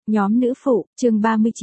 Nhóm nữ phụ, chương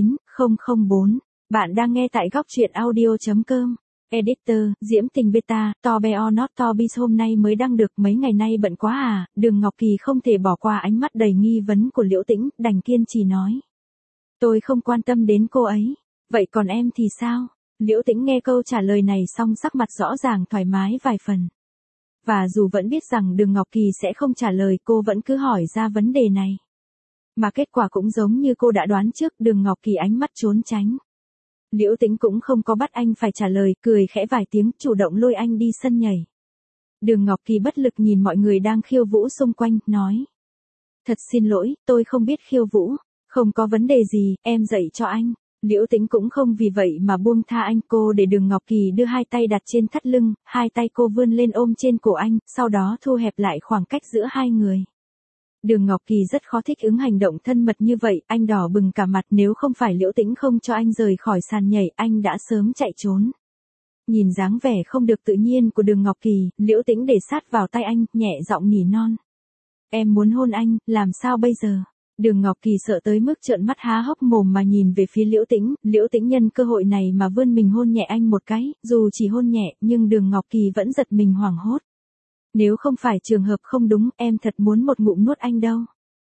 39004. Bạn đang nghe tại góc truyện audio.com. Editor, Diễm Tình Beta, To Be or Not To Be hôm nay mới đăng được, mấy ngày nay bận quá à. Đường Ngọc Kỳ không thể bỏ qua ánh mắt đầy nghi vấn của Liễu Tĩnh, đành kiên trì nói. Tôi không quan tâm đến cô ấy. Vậy còn em thì sao? Liễu Tĩnh nghe câu trả lời này xong sắc mặt rõ ràng thoải mái vài phần. Và dù vẫn biết rằng Đường Ngọc Kỳ sẽ không trả lời, cô vẫn cứ hỏi ra vấn đề này. Mà kết quả cũng giống như cô đã đoán trước, Đường Ngọc Kỳ ánh mắt trốn tránh. Liễu Tĩnh cũng không có bắt anh phải trả lời, cười khẽ vài tiếng, chủ động lôi anh đi sân nhảy. Đường Ngọc Kỳ bất lực nhìn mọi người đang khiêu vũ xung quanh, nói. Thật xin lỗi, tôi không biết khiêu vũ. Không có vấn đề gì, em dạy cho anh. Liễu Tĩnh cũng không vì vậy mà buông tha anh, cô để Đường Ngọc Kỳ đưa hai tay đặt trên thắt lưng, hai tay cô vươn lên ôm trên cổ anh, sau đó thu hẹp lại khoảng cách giữa hai người. Đường Ngọc Kỳ rất khó thích ứng hành động thân mật như vậy, anh đỏ bừng cả mặt, nếu không phải Liễu Tĩnh không cho anh rời khỏi sàn nhảy, anh đã sớm chạy trốn. Nhìn dáng vẻ không được tự nhiên của Đường Ngọc Kỳ, Liễu Tĩnh để sát vào tay anh, nhẹ giọng nỉ non. Em muốn hôn anh, làm sao bây giờ? Đường Ngọc Kỳ sợ tới mức trợn mắt há hốc mồm mà nhìn về phía Liễu Tĩnh nhân cơ hội này mà vươn mình hôn nhẹ anh một cái, dù chỉ hôn nhẹ, nhưng Đường Ngọc Kỳ vẫn giật mình hoảng hốt. Nếu không phải trường hợp không đúng, em thật muốn một ngụm nuốt anh đâu.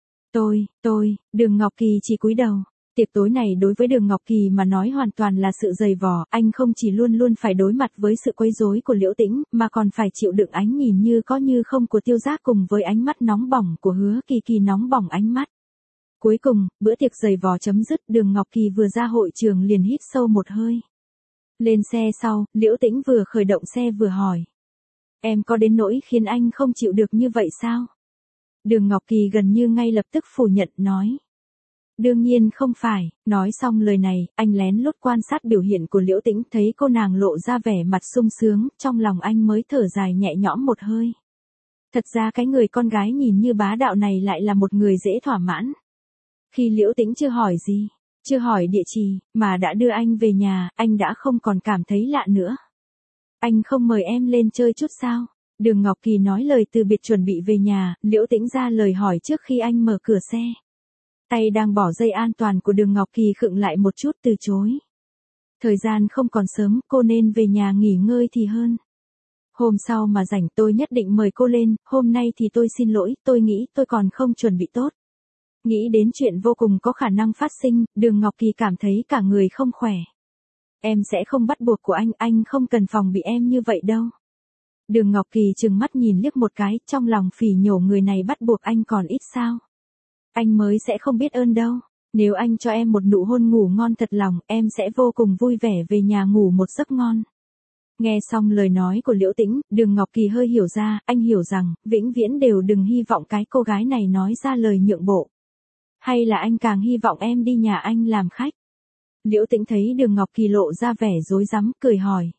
Đường Ngọc Kỳ chỉ cúi đầu. Tiệc tối này đối với Đường Ngọc Kỳ mà nói hoàn toàn là sự dày vò, anh không chỉ luôn luôn phải đối mặt với sự quấy rối của Liễu Tĩnh, mà còn phải chịu đựng ánh nhìn như có như không của Tiêu Giác cùng với ánh mắt nóng bỏng của Hứa Kỳ Kỳ nóng bỏng ánh mắt. Cuối cùng, bữa tiệc dày vò chấm dứt, Đường Ngọc Kỳ vừa ra hội trường liền hít sâu một hơi. Lên xe sau, Liễu Tĩnh vừa khởi động xe vừa hỏi. Em có đến nỗi khiến anh không chịu được như vậy sao? Đường Ngọc Kỳ gần như ngay lập tức phủ nhận, nói. Đương nhiên không phải. Nói xong lời này, anh lén lút quan sát biểu hiện của Liễu Tĩnh, thấy cô nàng lộ ra vẻ mặt sung sướng, trong lòng anh mới thở dài nhẹ nhõm một hơi. Thật ra cái người con gái nhìn như bá đạo này lại là một người dễ thỏa mãn. Khi Liễu Tĩnh chưa hỏi gì, chưa hỏi địa chỉ, mà đã đưa anh về nhà, anh đã không còn cảm thấy lạ nữa. Anh không mời em lên chơi chút sao? Đường Ngọc Kỳ nói lời từ biệt chuẩn bị về nhà, Liễu Tĩnh ra lời hỏi trước khi anh mở cửa xe. Tay đang bỏ dây an toàn của Đường Ngọc Kỳ khựng lại một chút, từ chối. Thời gian không còn sớm, cô nên về nhà nghỉ ngơi thì hơn. Hôm sau mà rảnh tôi nhất định mời cô lên, hôm nay thì tôi xin lỗi, tôi nghĩ tôi còn không chuẩn bị tốt. Nghĩ đến chuyện vô cùng có khả năng phát sinh, Đường Ngọc Kỳ cảm thấy cả người không khỏe. Em sẽ không bắt buộc của anh không cần phòng bị em như vậy đâu. Đường Ngọc Kỳ trừng mắt nhìn liếc một cái, trong lòng phỉ nhổ, người này bắt buộc anh còn ít sao. Anh mới sẽ không biết ơn đâu. Nếu anh cho em một nụ hôn ngủ ngon thật lòng, em sẽ vô cùng vui vẻ về nhà ngủ một giấc ngon. Nghe xong lời nói của Liễu Tĩnh, Đường Ngọc Kỳ hơi hiểu ra, anh hiểu rằng, vĩnh viễn đều đừng hy vọng cái cô gái này nói ra lời nhượng bộ. Hay là anh càng hy vọng em đi nhà anh làm khách? Liễu Tĩnh thấy Đường Ngọc Kỳ lộ ra vẻ rối rắm, cười hỏi.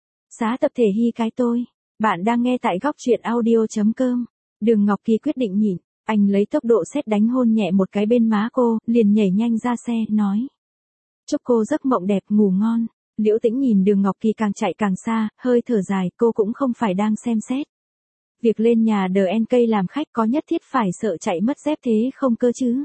Xá tập thể hy cái tôi. Bạn đang nghe tại góc truyện audio.com. Đường Ngọc Kỳ quyết định nhịn, anh lấy tốc độ sét đánh hôn nhẹ một cái bên má cô, liền nhảy nhanh ra xe, nói. Chúc cô giấc mộng đẹp, ngủ ngon. Liễu Tĩnh nhìn Đường Ngọc Kỳ càng chạy càng xa, hơi thở dài, cô cũng không phải đang xem xét. Việc lên nhà DNK làm khách có nhất thiết phải sợ chạy mất dép thế không cơ chứ?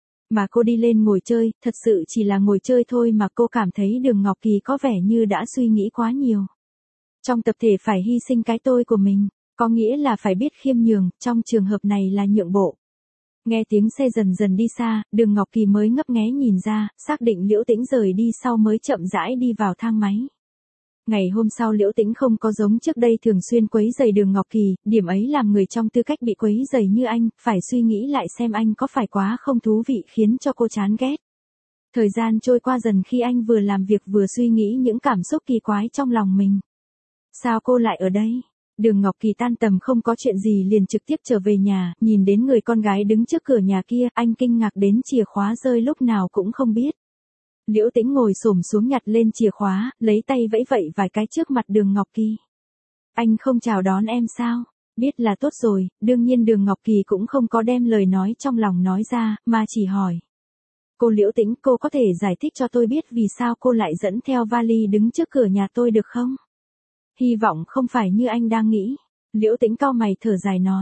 Mà cô đi lên ngồi chơi, thật sự chỉ là ngồi chơi thôi mà cô cảm thấy Đường Ngọc Kỳ có vẻ như đã suy nghĩ quá nhiều. Trong tập thể phải hy sinh cái tôi của mình, có nghĩa là phải biết khiêm nhường, trong trường hợp này là nhượng bộ. Nghe tiếng xe dần dần đi xa, Đường Ngọc Kỳ mới ngấp nghé nhìn ra, xác định Liễu Tĩnh rời đi sau mới chậm rãi đi vào thang máy. Ngày hôm sau Liễu Tĩnh không có giống trước đây thường xuyên quấy rầy Đường Ngọc Kỳ, điểm ấy làm người trong tư cách bị quấy rầy như anh, phải suy nghĩ lại xem anh có phải quá không thú vị khiến cho cô chán ghét. Thời gian trôi qua dần khi anh vừa làm việc vừa suy nghĩ những cảm xúc kỳ quái trong lòng mình. Sao cô lại ở đây? Đường Ngọc Kỳ tan tầm không có chuyện gì liền trực tiếp trở về nhà, nhìn đến người con gái đứng trước cửa nhà kia, anh kinh ngạc đến chìa khóa rơi lúc nào cũng không biết. Liễu Tĩnh ngồi xổm xuống nhặt lên chìa khóa, lấy tay vẫy vẫy vài cái trước mặt Đường Ngọc Kỳ. Anh không chào đón em sao? Biết là tốt rồi, đương nhiên Đường Ngọc Kỳ cũng không có đem lời nói trong lòng nói ra, mà chỉ hỏi. Cô Liễu Tĩnh, cô có thể giải thích cho tôi biết vì sao cô lại dẫn theo vali đứng trước cửa nhà tôi được không? Hy vọng không phải như anh đang nghĩ. Liễu Tĩnh cau mày thở dài nói.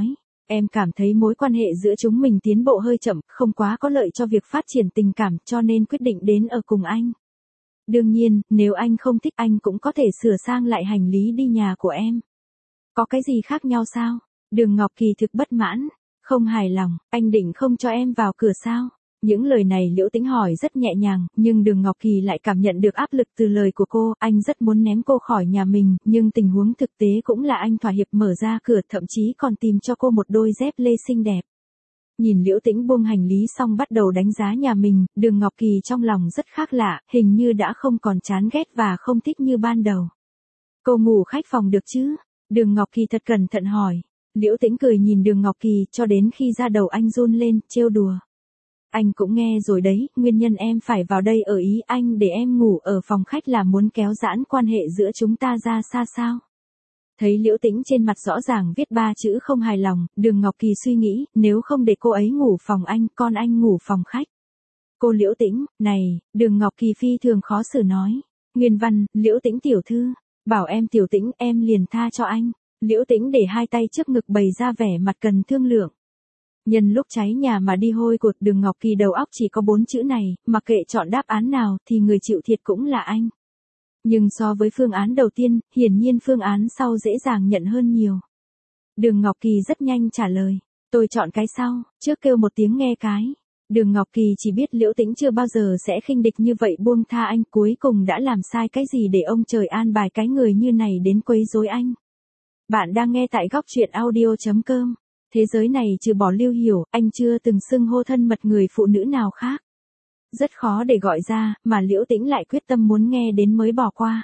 Em cảm thấy mối quan hệ giữa chúng mình tiến bộ hơi chậm, không quá có lợi cho việc phát triển tình cảm cho nên quyết định đến ở cùng anh. Đương nhiên, nếu anh không thích anh cũng có thể sửa sang lại hành lý đi nhà của em. Có cái gì khác nhau sao? Đường Ngọc Kỳ thực bất mãn, không hài lòng, anh định không cho em vào cửa sao? Những lời này Liễu Tĩnh hỏi rất nhẹ nhàng, nhưng Đường Ngọc Kỳ lại cảm nhận được áp lực từ lời của cô, anh rất muốn ném cô khỏi nhà mình, nhưng tình huống thực tế cũng là anh thỏa hiệp mở ra cửa, thậm chí còn tìm cho cô một đôi dép lê xinh đẹp. Nhìn Liễu Tĩnh buông hành lý xong bắt đầu đánh giá nhà mình, Đường Ngọc Kỳ trong lòng rất khác lạ, hình như đã không còn chán ghét và không thích như ban đầu. Cô ngủ khách phòng được chứ? Đường Ngọc Kỳ thật cẩn thận hỏi. Liễu Tĩnh cười nhìn Đường Ngọc Kỳ cho đến khi da đầu anh run lên, trêu đùa. Anh cũng nghe rồi đấy, nguyên nhân em phải vào đây ở ý anh để em ngủ ở phòng khách là muốn kéo giãn quan hệ giữa chúng ta ra xa sao? Thấy Liễu Tĩnh trên mặt rõ ràng viết 3 chữ không hài lòng, Đường Ngọc Kỳ suy nghĩ, nếu không để cô ấy ngủ phòng anh, con anh ngủ phòng khách. Cô Liễu Tĩnh, này, Đường Ngọc Kỳ phi thường khó xử nói. Nguyên văn, Liễu Tĩnh tiểu thư, bảo em tiểu Tĩnh em liền tha cho anh. Liễu Tĩnh để hai tay trước ngực bày ra vẻ mặt cần thương lượng. Nhân lúc cháy nhà mà đi hôi cột, Đường Ngọc Kỳ đầu óc chỉ có 4 chữ này, mặc kệ chọn đáp án nào thì người chịu thiệt cũng là anh. Nhưng so với phương án đầu tiên, hiển nhiên phương án sau dễ dàng nhận hơn nhiều. Đường Ngọc Kỳ rất nhanh trả lời, tôi chọn cái sau, trước kêu một tiếng nghe cái. Đường Ngọc Kỳ chỉ biết Liễu Tĩnh chưa bao giờ sẽ khinh địch như vậy buông tha anh, cuối cùng đã làm sai cái gì để ông trời an bài cái người như này đến quấy rối anh. Bạn đang nghe tại góc truyện audio.com. Thế giới này trừ bỏ Lưu Hiểu, anh chưa từng xưng hô thân mật người phụ nữ nào khác. Rất khó để gọi ra, mà Liễu Tĩnh lại quyết tâm muốn nghe đến mới bỏ qua.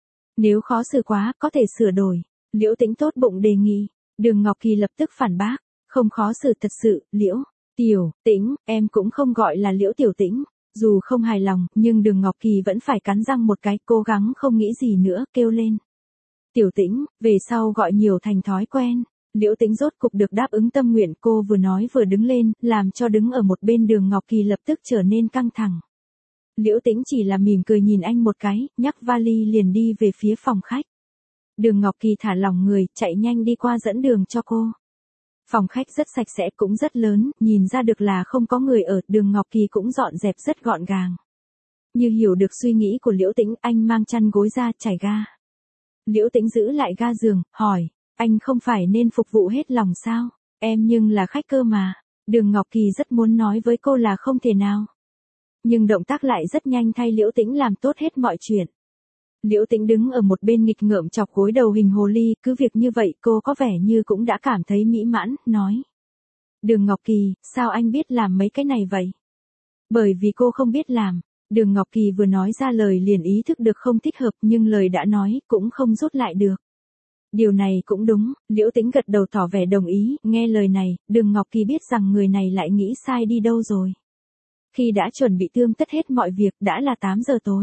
Nếu khó xử quá, có thể sửa đổi. Liễu Tĩnh tốt bụng đề nghị. Đường Ngọc Kỳ lập tức phản bác. Không khó xử thật sự, Liễu Tiểu Tĩnh, em cũng không gọi là Liễu Tiểu Tĩnh. Dù không hài lòng, nhưng Đường Ngọc Kỳ vẫn phải cắn răng một cái, cố gắng không nghĩ gì nữa, kêu lên. Tiểu Tĩnh, về sau gọi nhiều thành thói quen. Liễu Tĩnh rốt cục được đáp ứng tâm nguyện, cô vừa nói vừa đứng lên, làm cho đứng ở một bên Đường Ngọc Kỳ lập tức trở nên căng thẳng. Liễu Tĩnh chỉ là mỉm cười nhìn anh một cái, nhắc vali liền đi về phía phòng khách. Đường Ngọc Kỳ thả lỏng người, chạy nhanh đi qua dẫn đường cho cô. Phòng khách rất sạch sẽ cũng rất lớn, nhìn ra được là không có người ở, Đường Ngọc Kỳ cũng dọn dẹp rất gọn gàng. Như hiểu được suy nghĩ của Liễu Tĩnh, anh mang chăn gối ra, trải ga. Liễu Tĩnh giữ lại ga giường, hỏi, anh không phải nên phục vụ hết lòng sao? Em nhưng là khách cơ mà. Đường Ngọc Kỳ rất muốn nói với cô là không thể nào. Nhưng động tác lại rất nhanh thay Liễu Tĩnh làm tốt hết mọi chuyện. Liễu Tĩnh đứng ở một bên nghịch ngợm chọc gối đầu hình hồ ly, cứ việc như vậy cô có vẻ như cũng đã cảm thấy mỹ mãn, nói. Đường Ngọc Kỳ, sao anh biết làm mấy cái này vậy? Bởi vì cô không biết làm. Đường Ngọc Kỳ vừa nói ra lời liền ý thức được không thích hợp, nhưng lời đã nói cũng không rút lại được. Điều này cũng đúng, Liễu Tĩnh gật đầu tỏ vẻ đồng ý, nghe lời này, Đường Ngọc Kỳ biết rằng người này lại nghĩ sai đi đâu rồi. Khi đã chuẩn bị tươm tất hết mọi việc, đã là 8 giờ tối.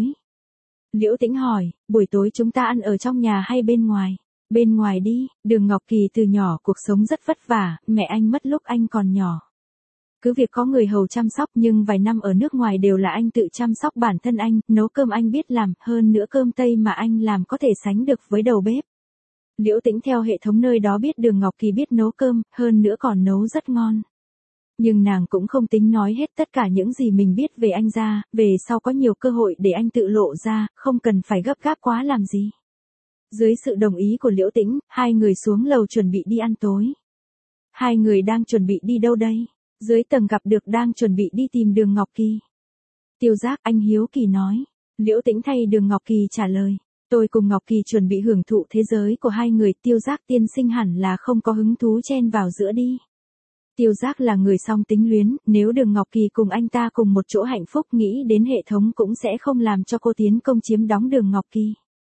Liễu Tĩnh hỏi, buổi tối chúng ta ăn ở trong nhà hay bên ngoài? Bên ngoài đi, Đường Ngọc Kỳ từ nhỏ cuộc sống rất vất vả, mẹ anh mất lúc anh còn nhỏ. Cứ việc có người hầu chăm sóc nhưng vài năm ở nước ngoài đều là anh tự chăm sóc bản thân anh, nấu cơm anh biết làm, hơn nữa cơm Tây mà anh làm có thể sánh được với đầu bếp. Liễu Tĩnh theo hệ thống nơi đó biết Đường Ngọc Kỳ biết nấu cơm, hơn nữa còn nấu rất ngon. Nhưng nàng cũng không tính nói hết tất cả những gì mình biết về anh ra, về sau có nhiều cơ hội để anh tự lộ ra, không cần phải gấp gáp quá làm gì. Dưới sự đồng ý của Liễu Tĩnh, hai người xuống lầu chuẩn bị đi ăn tối. Hai người đang chuẩn bị đi đâu đây? Dưới tầng gặp được đang chuẩn bị đi tìm Đường Ngọc Kỳ. Tiêu Giác, anh hiếu kỳ nói. Liễu Tĩnh thay Đường Ngọc Kỳ trả lời. Tôi cùng Ngọc Kỳ chuẩn bị hưởng thụ thế giới của hai người, Tiêu Giác tiên sinh hẳn là không có hứng thú chen vào giữa đi. Tiêu Giác là người song tính luyến, nếu Đường Ngọc Kỳ cùng anh ta cùng một chỗ hạnh phúc, nghĩ đến hệ thống cũng sẽ không làm cho cô tiến công chiếm đóng Đường Ngọc Kỳ.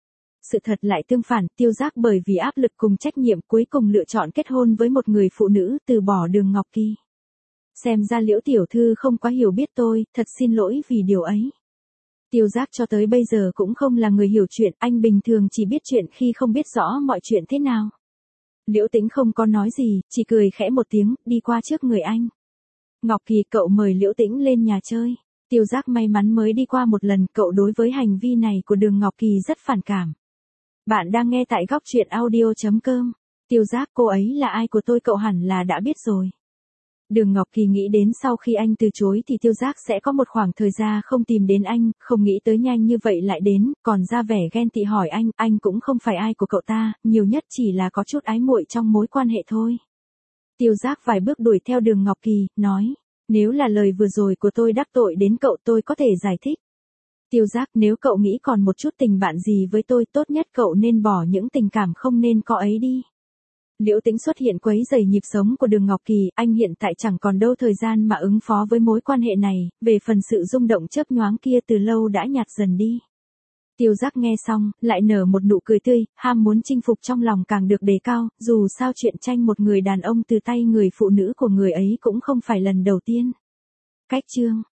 Sự thật lại tương phản, Tiêu Giác bởi vì áp lực cùng trách nhiệm cuối cùng lựa chọn kết hôn với một người phụ nữ, từ bỏ Đường Ngọc Kỳ. Xem ra Liễu tiểu thư không quá hiểu biết tôi, thật xin lỗi vì điều ấy. Tiêu Giác cho tới bây giờ cũng không là người hiểu chuyện, anh bình thường chỉ biết chuyện khi không biết rõ mọi chuyện thế nào. Liễu Tĩnh không có nói gì, chỉ cười khẽ một tiếng, đi qua trước người anh. Ngọc Kỳ, cậu mời Liễu Tĩnh lên nhà chơi. Tiêu Giác may mắn mới đi qua một lần, cậu đối với hành vi này của Đường Ngọc Kỳ rất phản cảm. Bạn đang nghe tại góc truyện audio.com. Tiêu Giác, cô ấy là ai của tôi cậu hẳn là đã biết rồi. Đường Ngọc Kỳ nghĩ đến sau khi anh từ chối thì Tiêu Giác sẽ có một khoảng thời gian không tìm đến anh, không nghĩ tới nhanh như vậy lại đến, còn ra vẻ ghen tị hỏi anh cũng không phải ai của cậu ta, nhiều nhất chỉ là có chút ái muội trong mối quan hệ thôi. Tiêu Giác vài bước đuổi theo Đường Ngọc Kỳ, nói, nếu là lời vừa rồi của tôi đắc tội đến cậu tôi có thể giải thích. Tiêu Giác, nếu cậu nghĩ còn một chút tình bạn gì với tôi, tốt nhất cậu nên bỏ những tình cảm không nên có ấy đi. Liễu Tĩnh xuất hiện quấy rầy nhịp sống của Đường Ngọc Kỳ, anh hiện tại chẳng còn đâu thời gian mà ứng phó với mối quan hệ này, về phần sự rung động chớp nhoáng kia từ lâu đã nhạt dần đi. Tiêu Giác nghe xong, lại nở một nụ cười tươi, ham muốn chinh phục trong lòng càng được đề cao, dù sao chuyện tranh một người đàn ông từ tay người phụ nữ của người ấy cũng không phải lần đầu tiên. Cách chương